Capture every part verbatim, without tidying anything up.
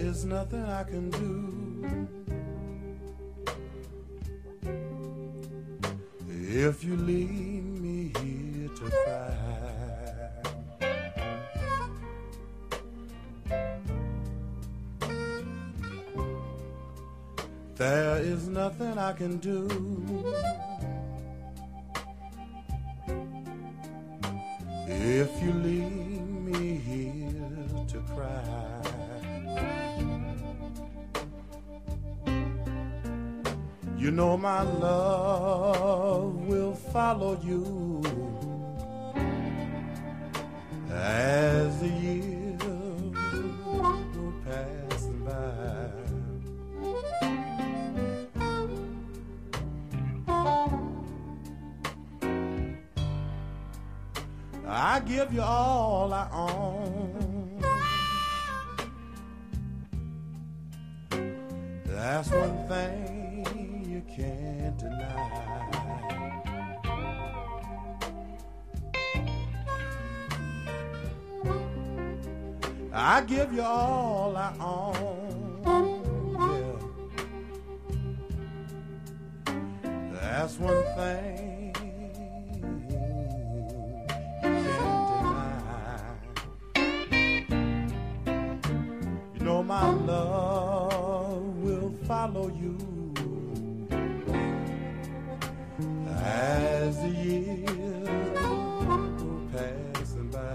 is nothing I can do. If you leave me here to cry, there is nothing I can do. If you leave me here to cry, you know my love will follow you as the years go passing by. I give you all I own. That's one thing you can't deny. I give you all I own. Yeah. That's one thing my love will follow you as the years go passing by.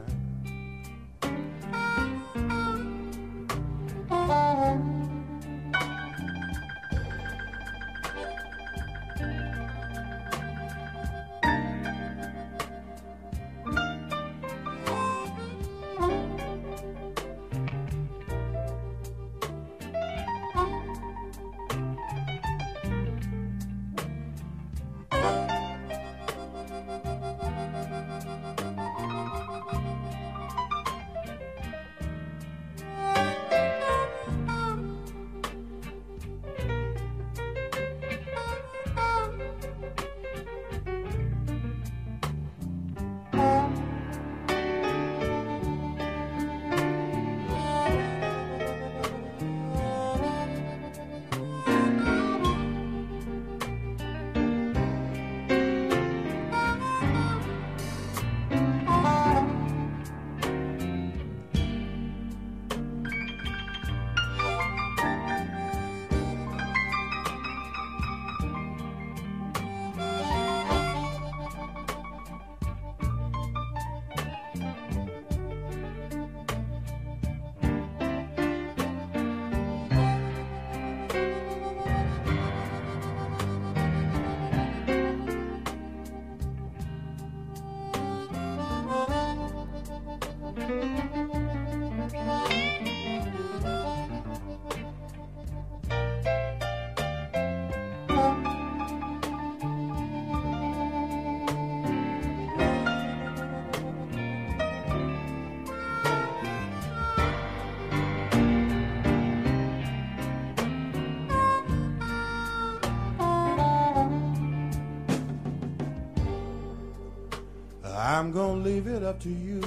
I'm gonna leave it up to you.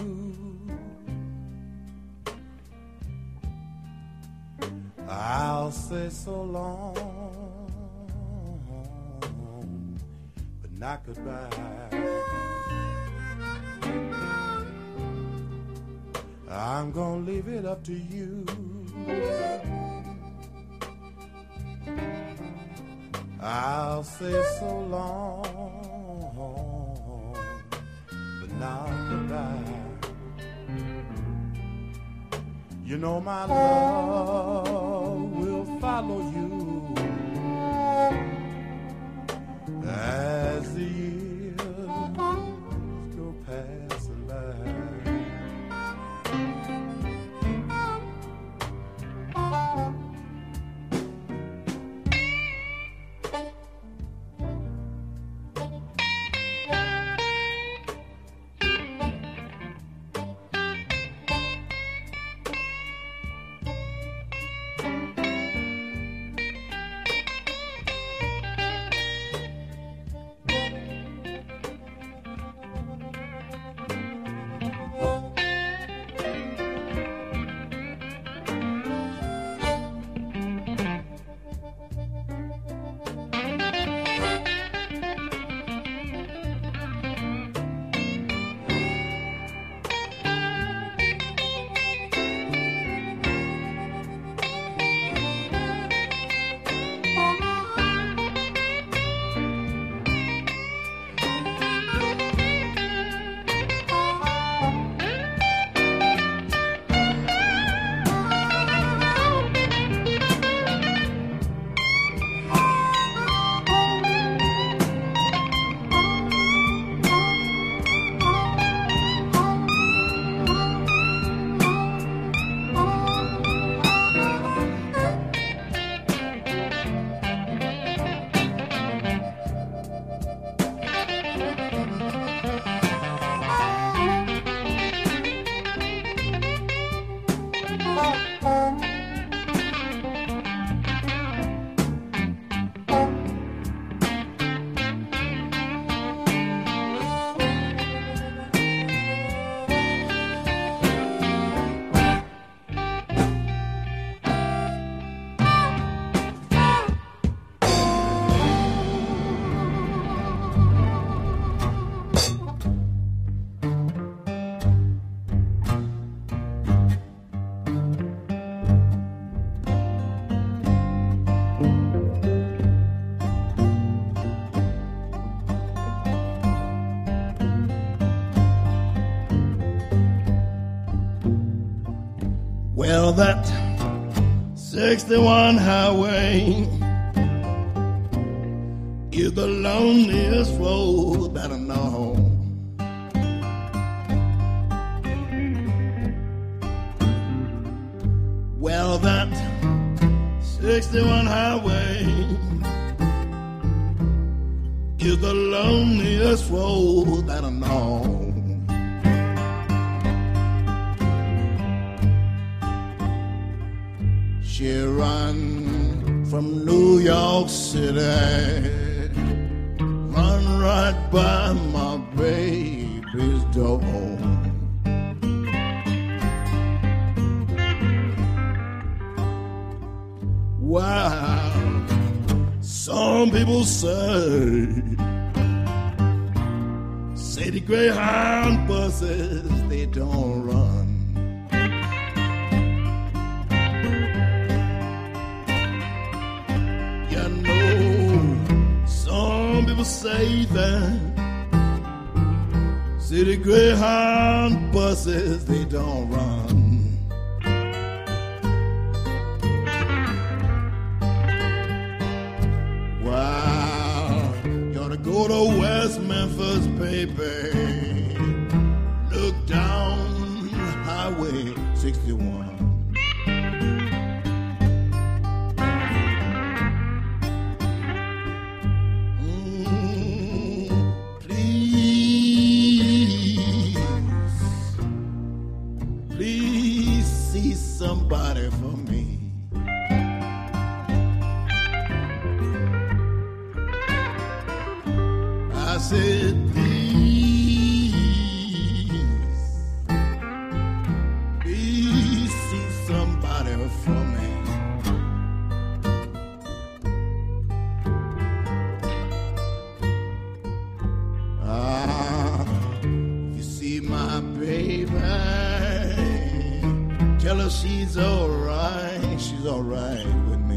I'll say so long, but not goodbye. I'm gonna leave it up to you. I'll say so long, but not goodbye. You know my love will follow you as the years go passing by. Well, that sixty-one highway is the loneliest road that I know. Well, that sixty-one highway is the loneliest road that I know. She run from New York City, run right by my baby's door. Wow, some people say, say the Greyhound buses, they don't run. You know, some people say that, say the Greyhound buses, they don't run. Go to West Memphis, baby. Look down Highway sixty-one. Mm, please, please see somebody for me. I said, please, please see somebody for me. Ah, you see my baby, tell her she's all right, she's all right with me.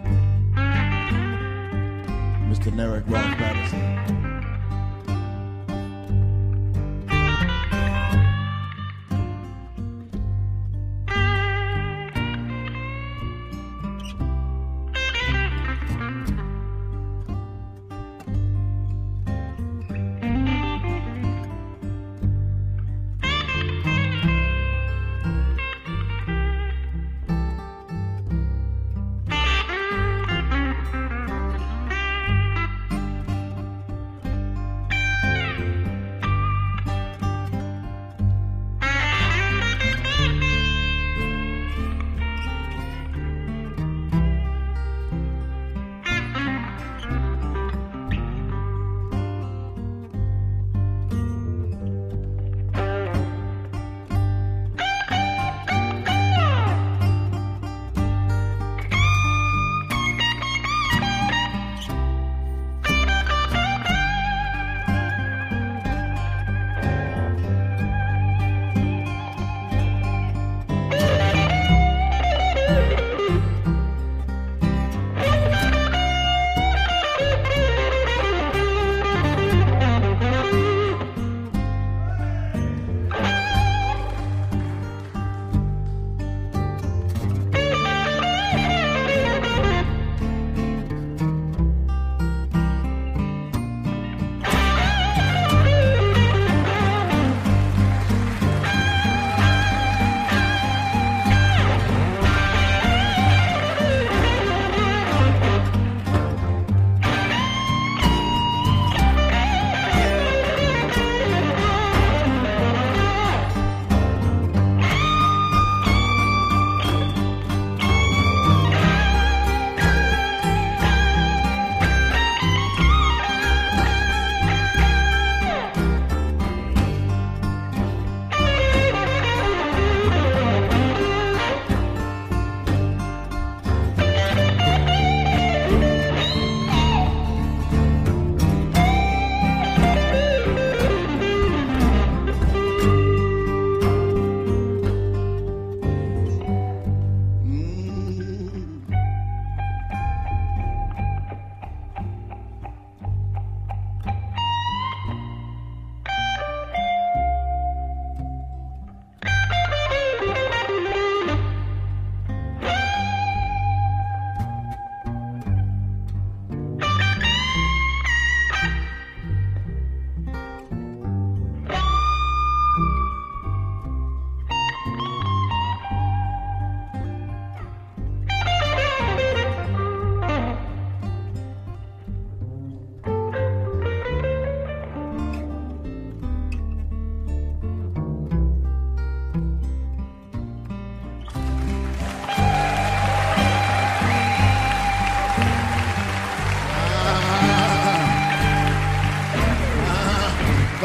Mister Derek Ross Patterson.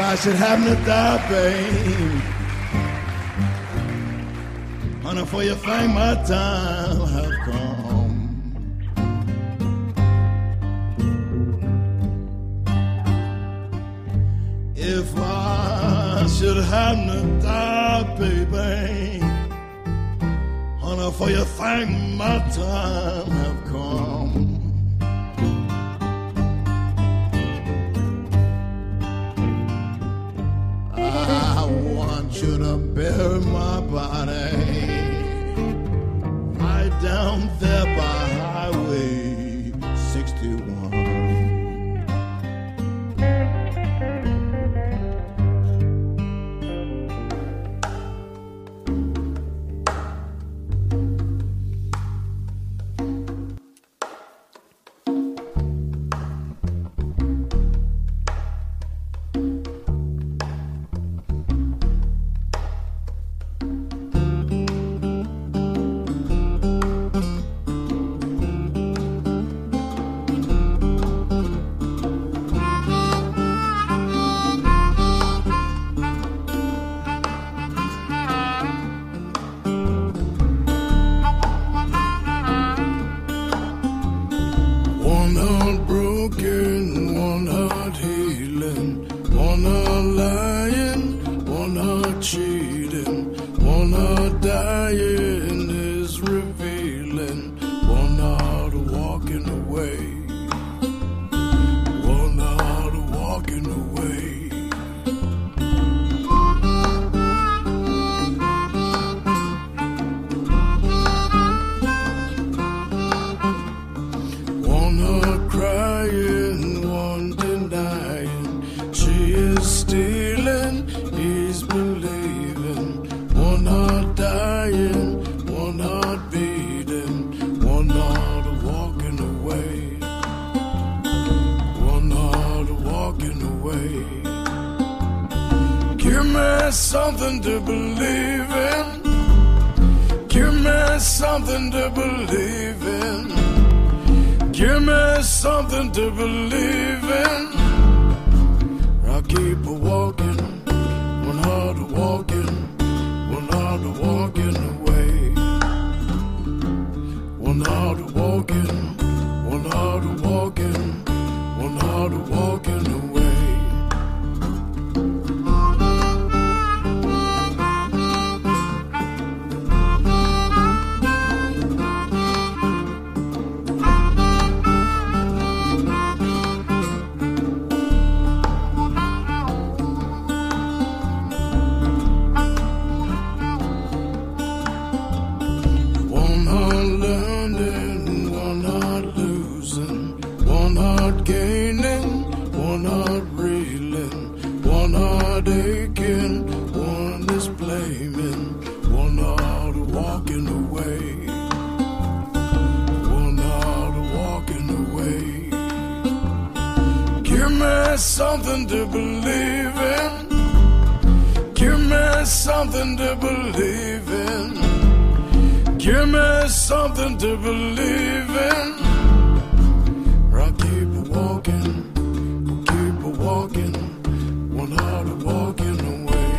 I should happen to die, babe, honey, for you think my time have come. If I should happen to die, baby, honey, for you think my time have come. I want you to bury my body right down there by Highway sixty-one. One heart broken, one heart healing, one heart lying, one heart cheating, one heart dying is revealing, one heart walking away, one heart walking away. One heart crying, one denying. She is stealing, he's believing. One heart dying, one heart beating. One heart walking away, one heart walking away. Give me something to believe in. Give me something to believe in. Give me something to believe in. I'll keep a walking, one heart walking, one heart walking away. One heart walking, one heart walking, one heart walking away. One heart learning, one heart losing, one heart gaining, one heart reeling, one heart aching, one is blaming, one heart walking away, one heart walking away. Give me something to believe in. Give me something to believe in. Give me something to believe in. I'll keep walking, keep walking, one heart walking away.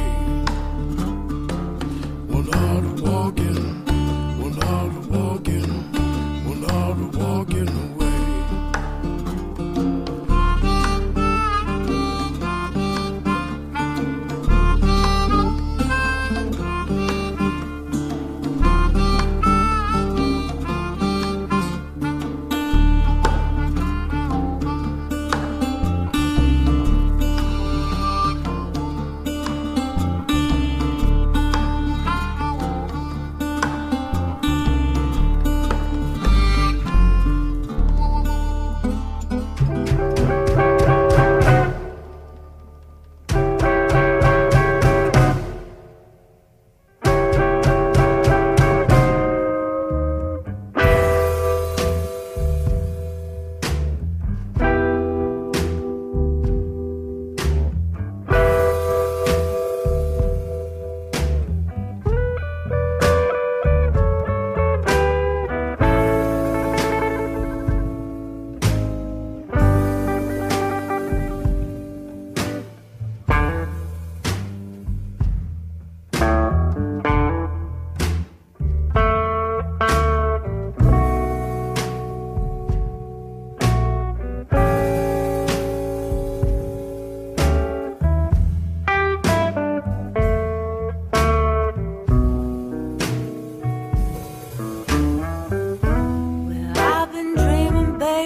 One heart walking, one heart walking, one heart walking away.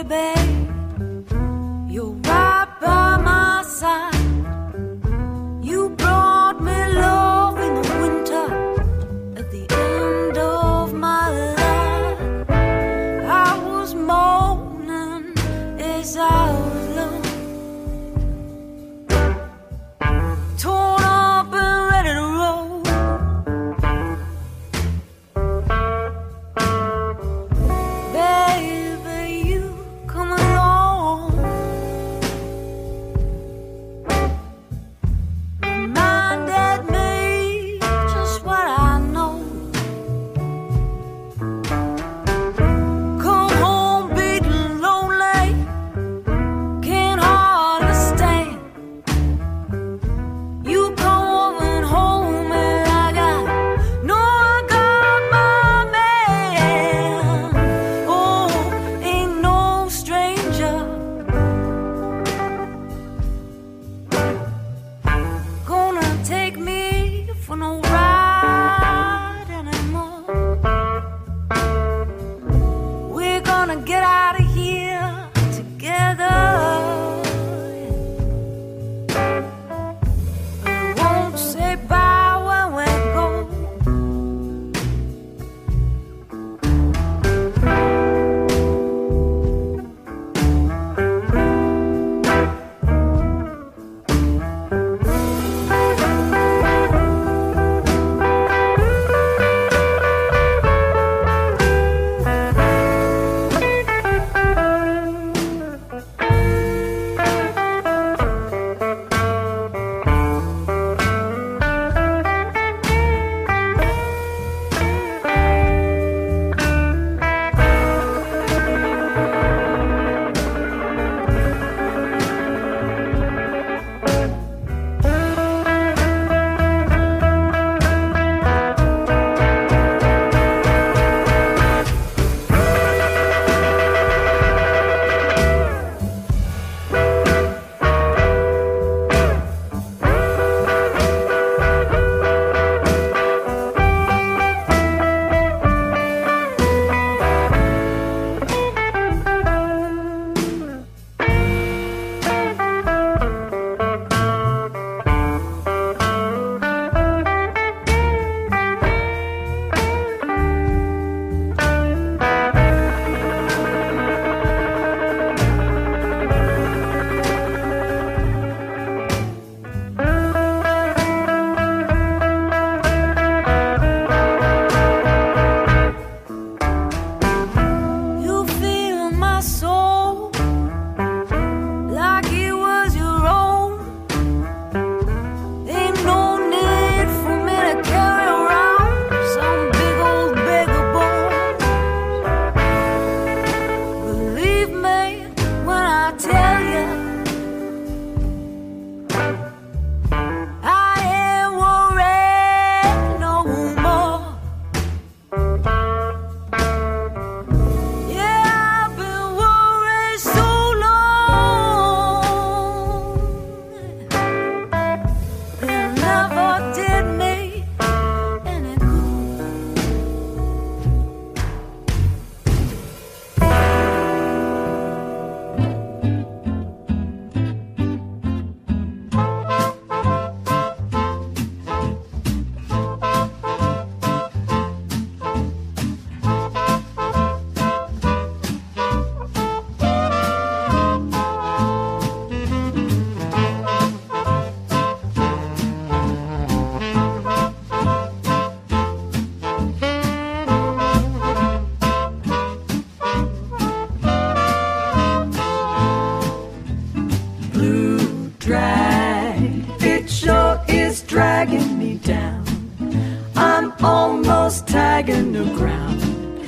dragging the ground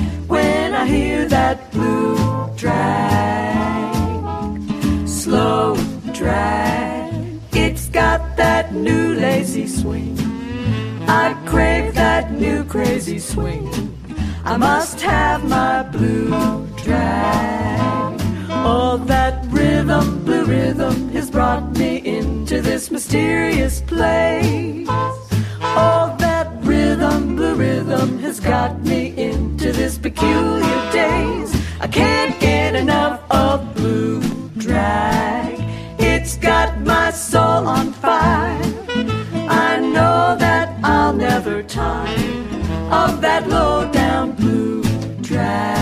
when I hear that blue drag, slow drag. It's got that new lazy swing. I crave that new crazy swing. I must have my blue drag. Oh, that rhythm, blue rhythm has brought me into this mysterious place. Oh, that rhythm, blue rhythm has got me into this peculiar daze. I can't get enough of low down blue drag.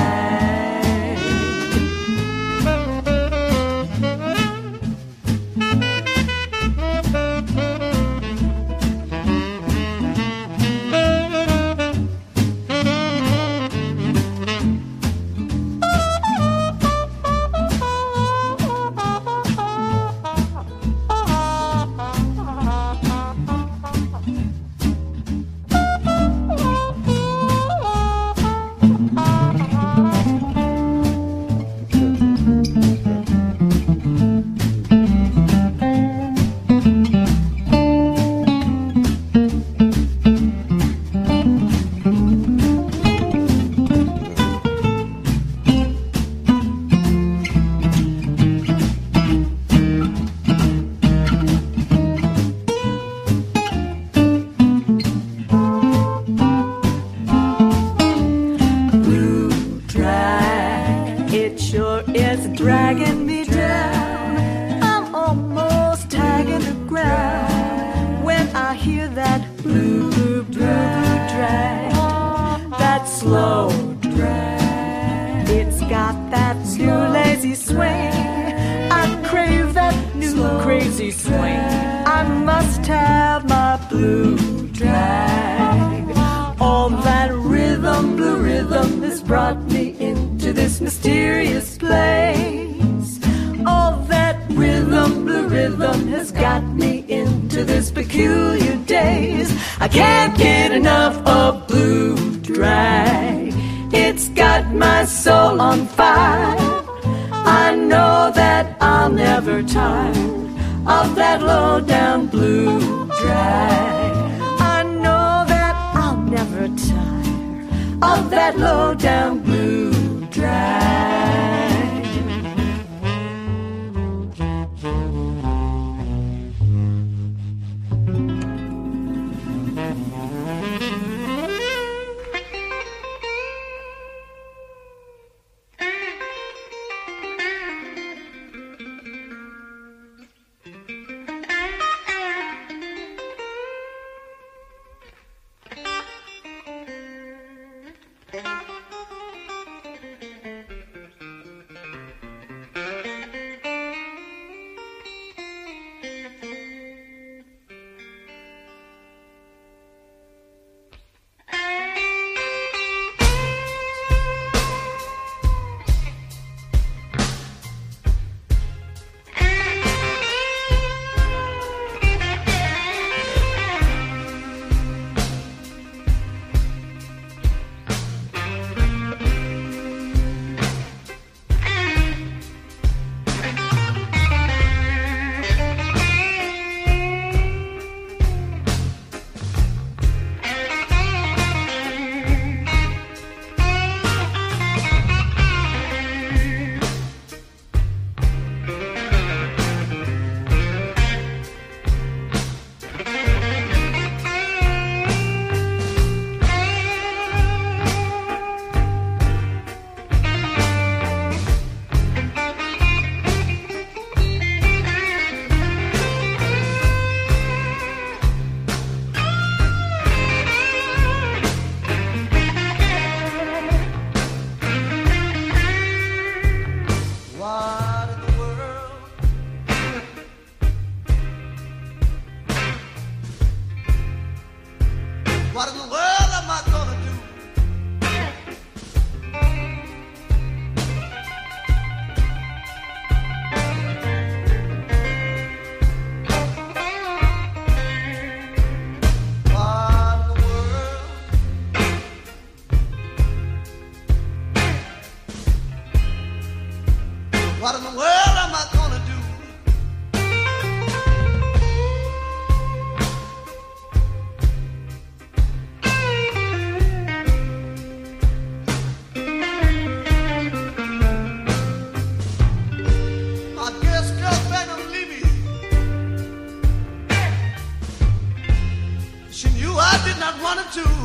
Dragging me down, I'm almost tagging the ground when I hear that blue, blue, blue, blue drag, that slow drag. It's got that new lazy swing. I crave that new crazy swing. I must have my blue drag. All that rhythm, blue rhythm has brought me into this mysterious place. All that rhythm, blue rhythm has got me into this peculiar daze. I can't get enough of blue drag. It's got my soul on fire. I know that I'll never tire of that low down blue drag. I know that I'll never tire of that low down blue drag. What in the world am I gonna do? I guess girlfriend gonna leave me. She knew I did not want her to.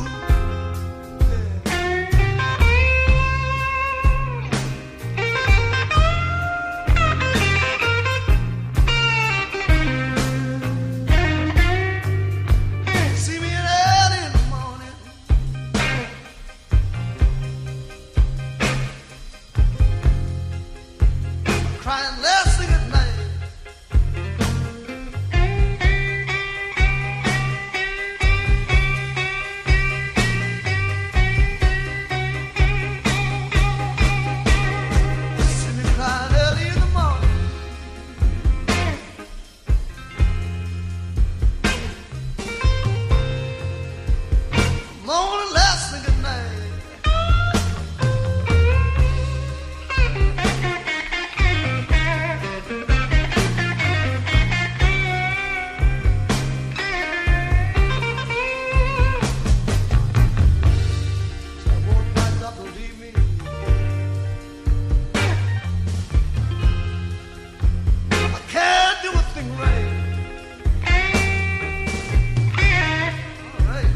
to leave me. I can't do a thing right. All right.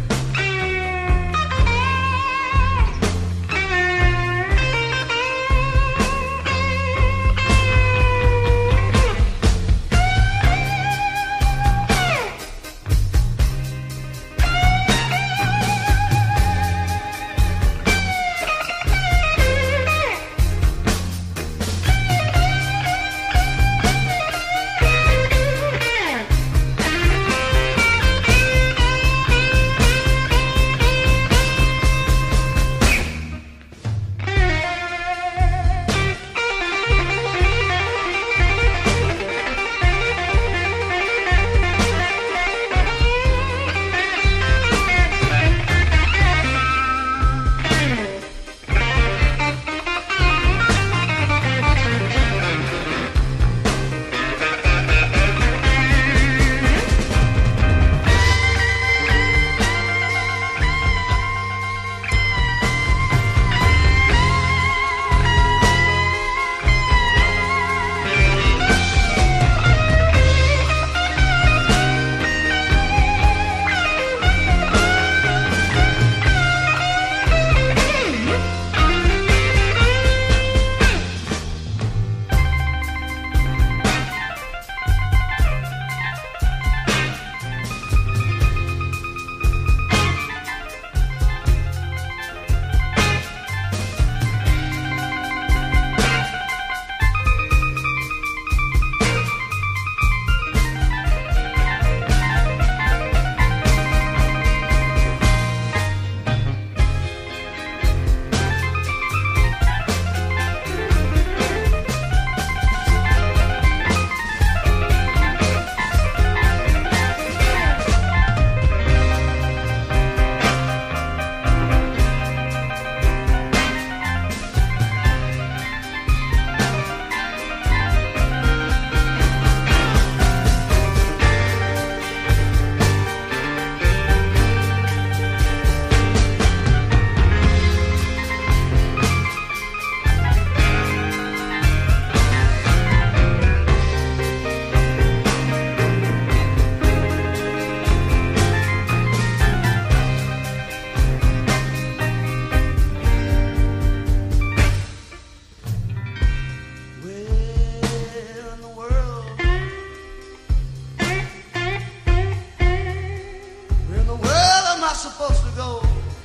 Supposed to go.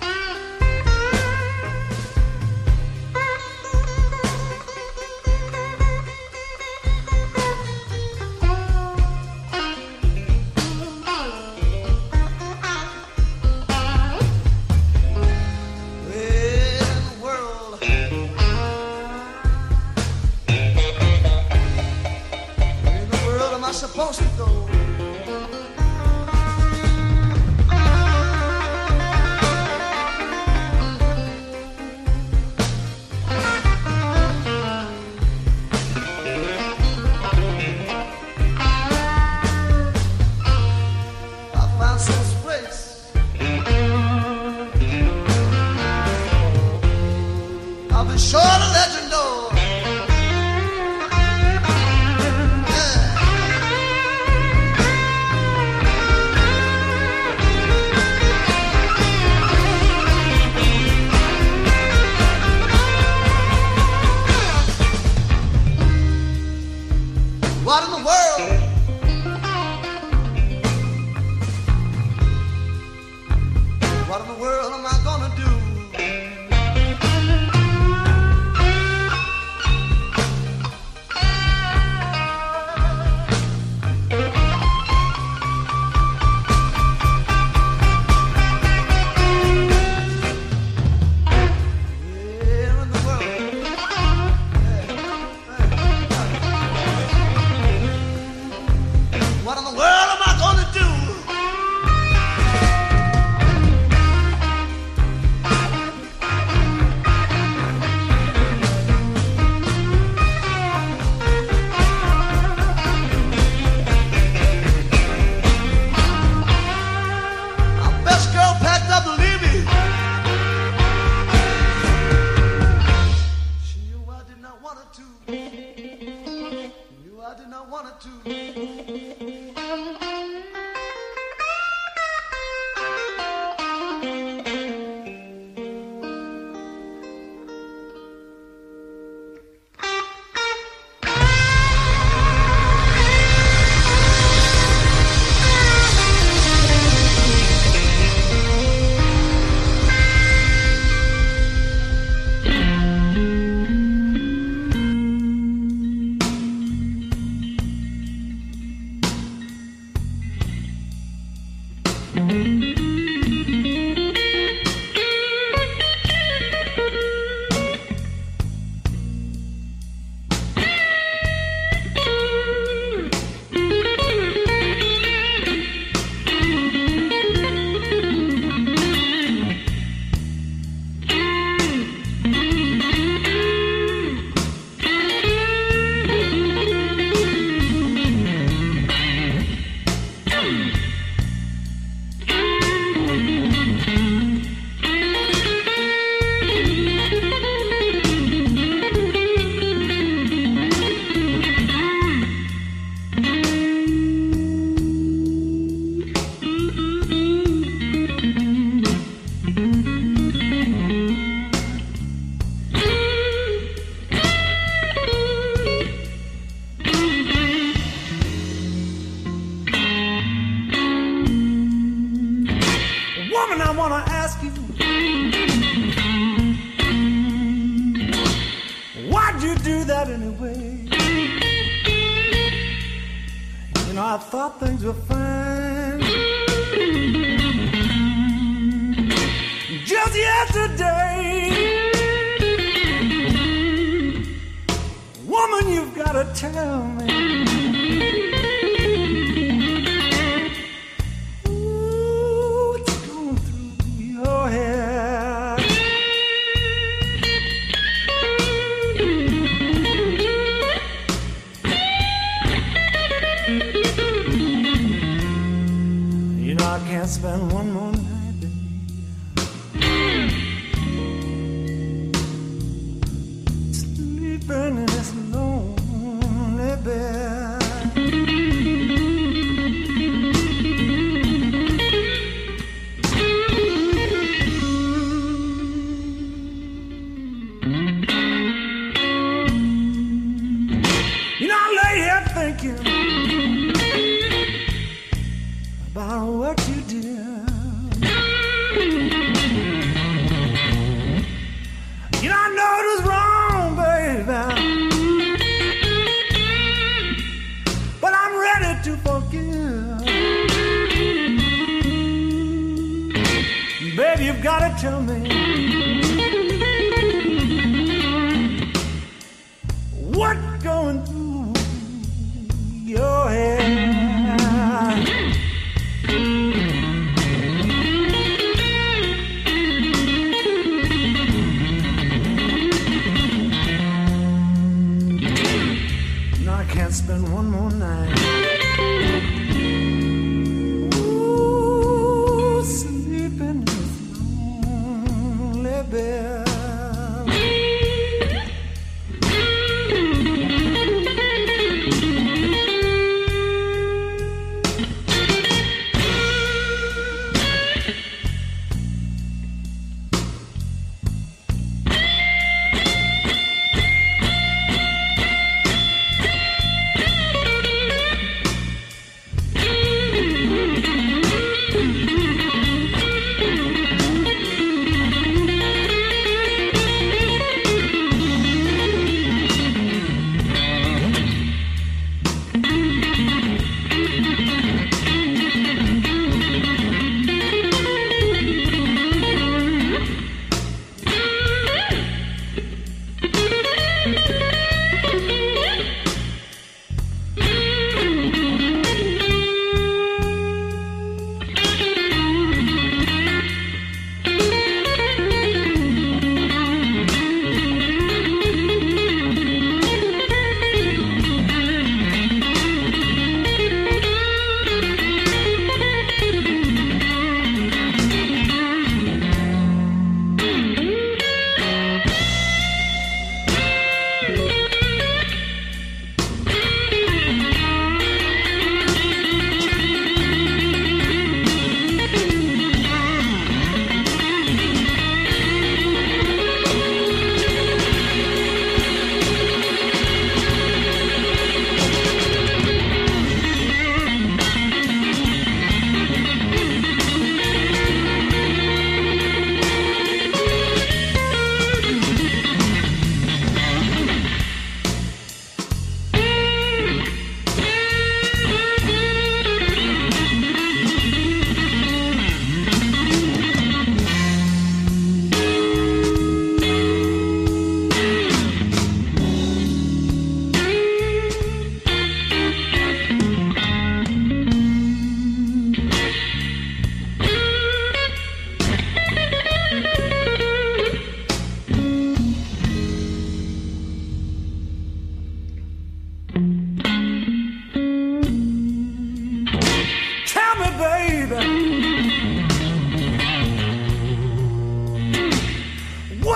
Supposed to go. I found some place. I'll be sure to let you know. What in the world? What in the world am I gonna do?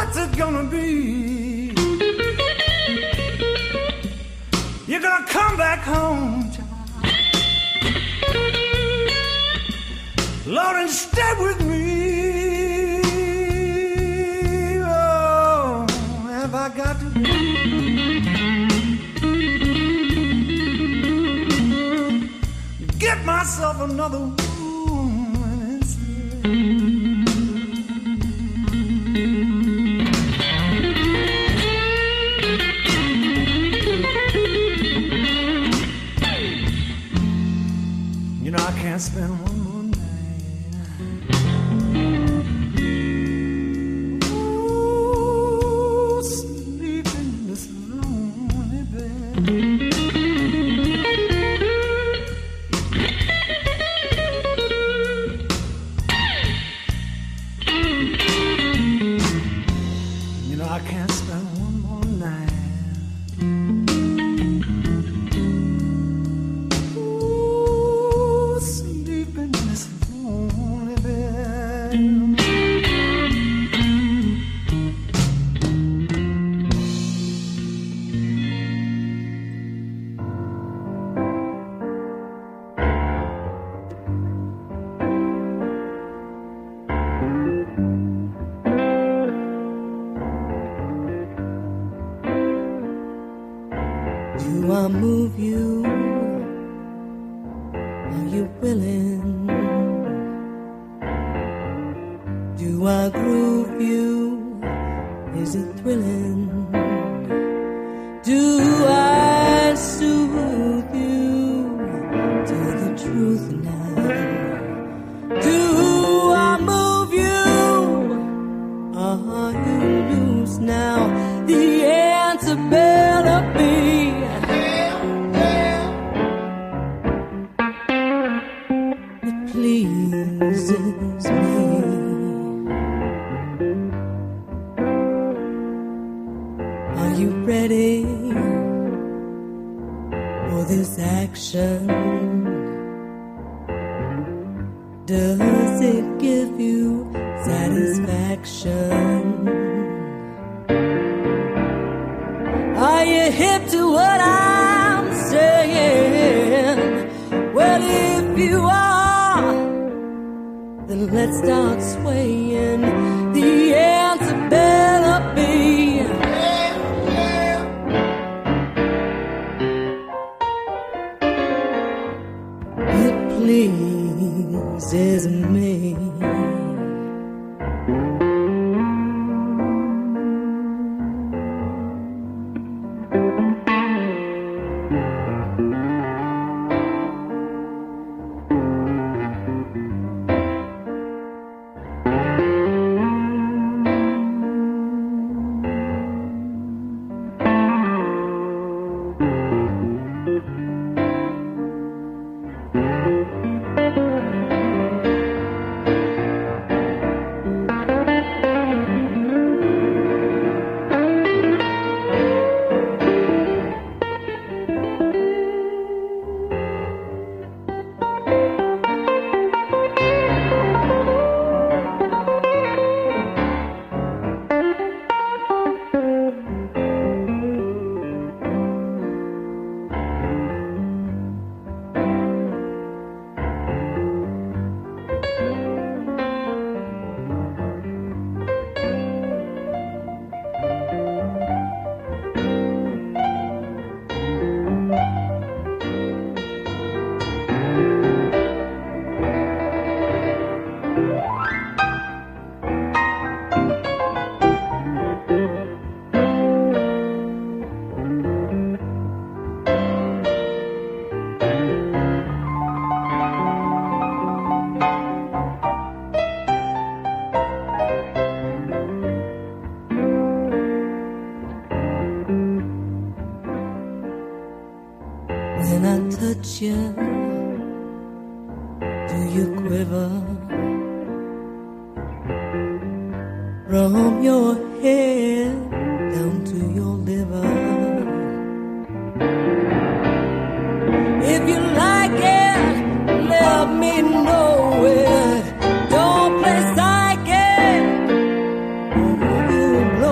what's it gonna be? You're gonna come back home, child, Lord, and stay with me. Oh, have I got to get myself another woman instead? You know, I can't spend one more night. Ooh, sleeping in this lonely bed. You know, I can't spend one more night. Do I move you? Are you willing? Do I groove you? Is it thrilling? Do I soothe you? Tell the truth now. Do I move you? Are you loose now? The answer better be pleases me. Are you ready for this action? Does it give you satisfaction? Are you hip to what I'm saying? Well, if you are, then let's start swaying. The answer better be yeah, yeah. It pleases me. When I touch you, do you quiver? From your head down to your liver. If you like it, let me know it. Don't play psychic, or you'll blow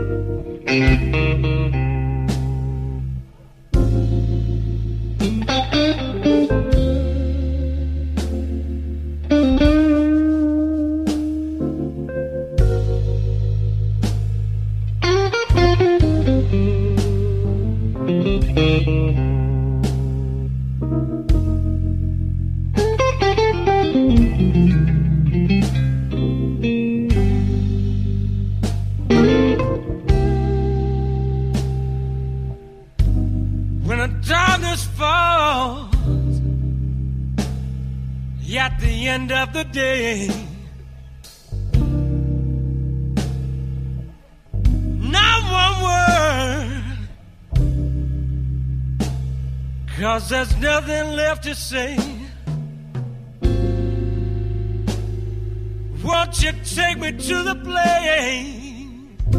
End of the day, not one word, 'cause there's nothing left to say. Won't you take me to the place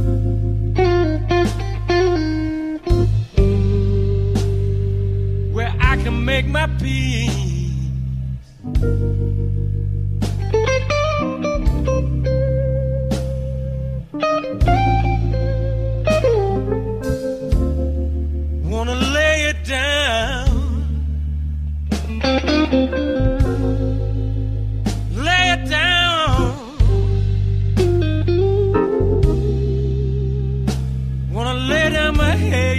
where I can make my peace? Wanna lay it down, lay it down. Wanna lay down my head.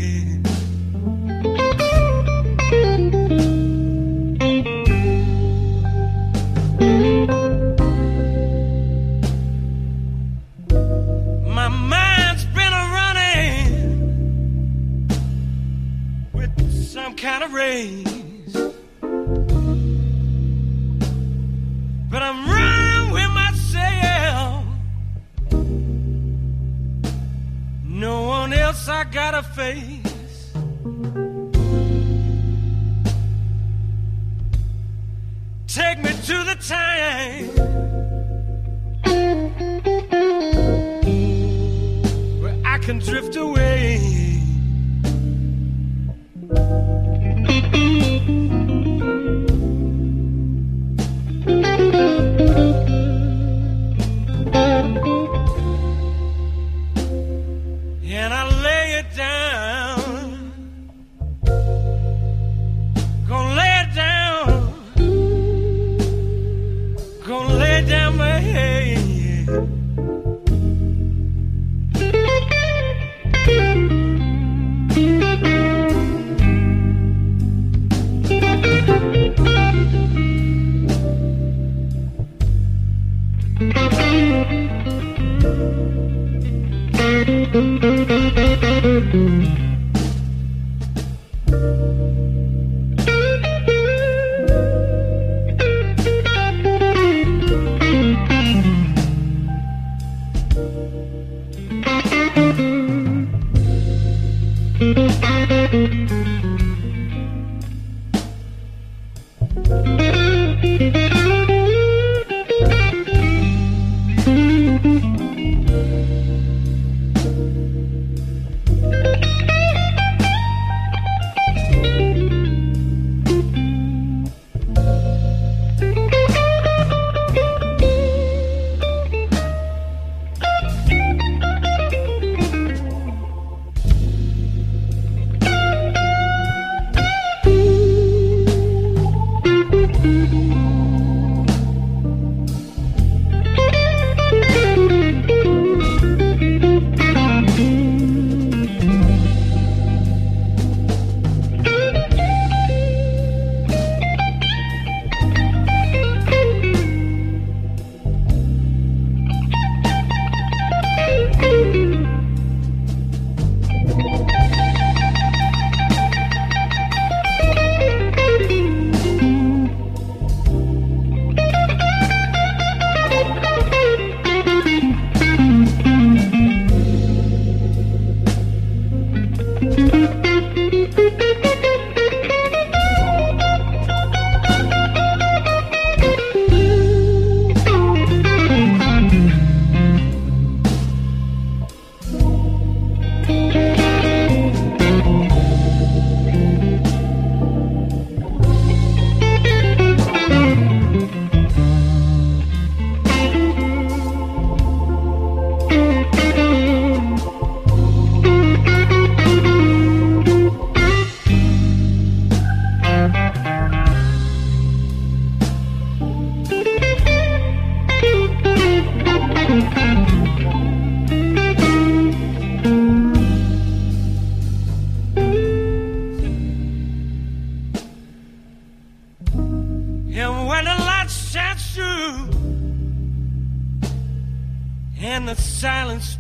My mind's been a running with some kind of race, but I'm running with myself. No one else I gotta face. Take me to the time where I can drift away. And I lay it down, gonna lay it down, gonna lay down my head.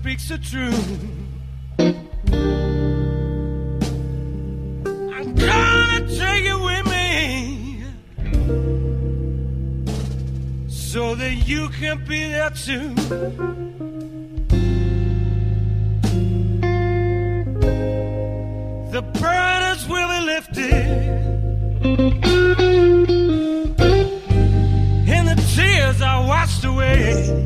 speaks the truth. I'm gonna take you with me so that you can be there too. The burdens will be lifted and the tears are washed away.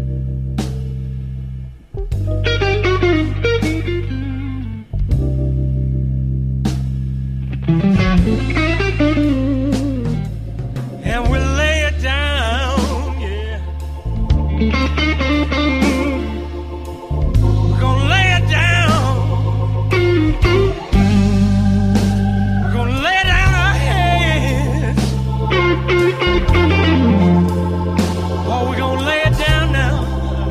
And we lay it down, yeah. We're gonna lay it down. We're gonna lay down our heads. Oh, we're gonna lay it down now.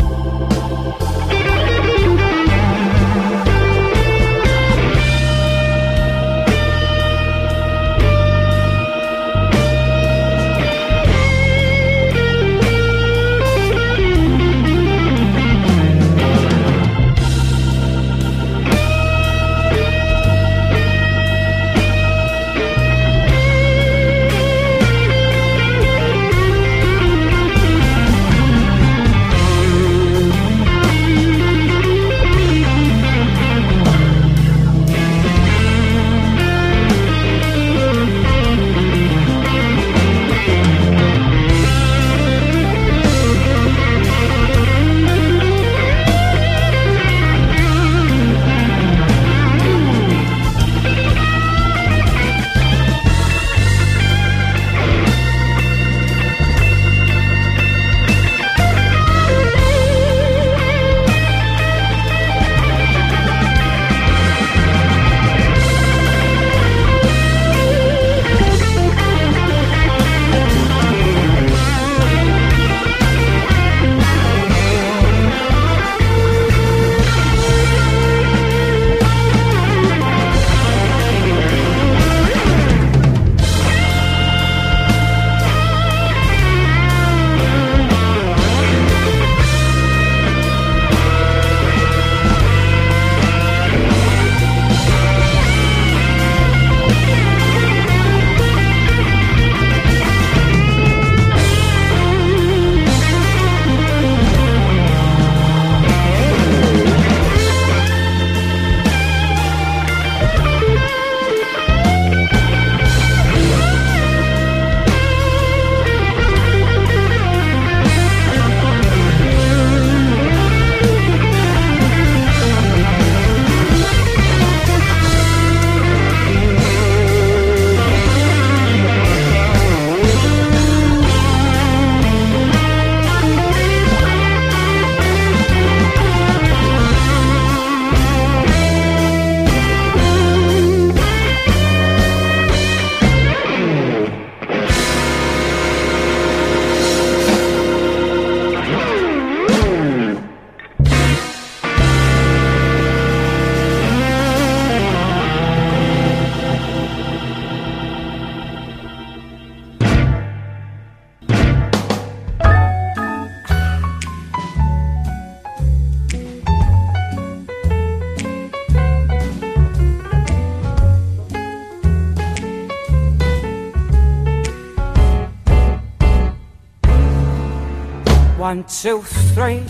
One, two, three,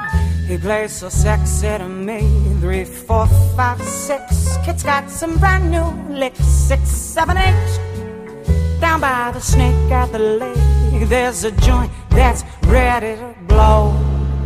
he plays so sexy to me. Three, four, five, six, kid's got some brand new licks. Six, seven, eight, down by the snake at the lake, there's a joint that's ready to blow.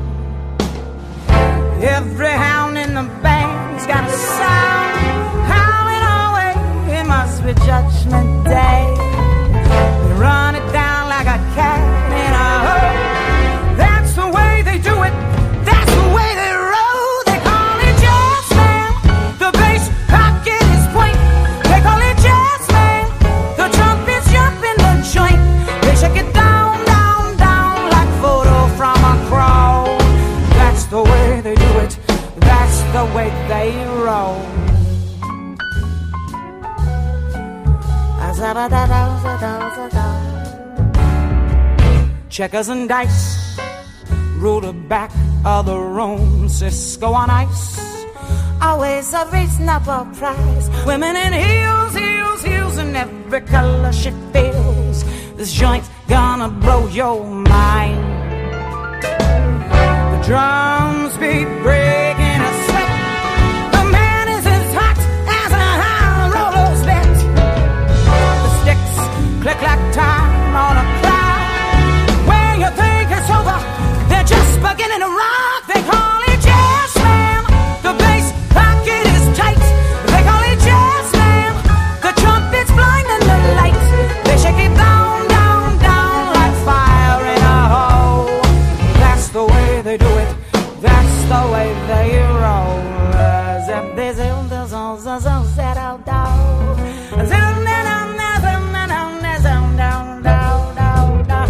Every hound in the band's got a sound howling away. It must be Judgment Day. They run it down like a cat in a hole. That's the way they do it. That's the way they roll. They call it jazz man. The bass pocket is point. They call it jazz man. The trumpets jump in the joint. They shake it down, down, down like photo from a crowd. That's the way they do it. That's the way they roll. Checkers and dice, ruler back other room, Cisco on ice. Always a reasonable price. Women in heels, heels, heels, in every color she feels. This joint's gonna blow your mind. The drums beat breaking a sweat. The man is as hot as a high roller's bet. The sticks click like time on a cloud. When you think it's over, they're just beginning to rock. They call it jazz slam. The bass pocket is tight. They call it jazz slam. The trumpet's blinding the light. They shake it down, down, down like fire in a hole. That's the way they do it. That's the way they roll. Zip, they zip, they zip, zip, zip, zip, out, down. Zip, down, down, down, down, down, down, down, down.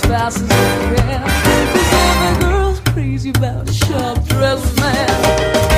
Cause every girl's crazy about a sharp dressed man.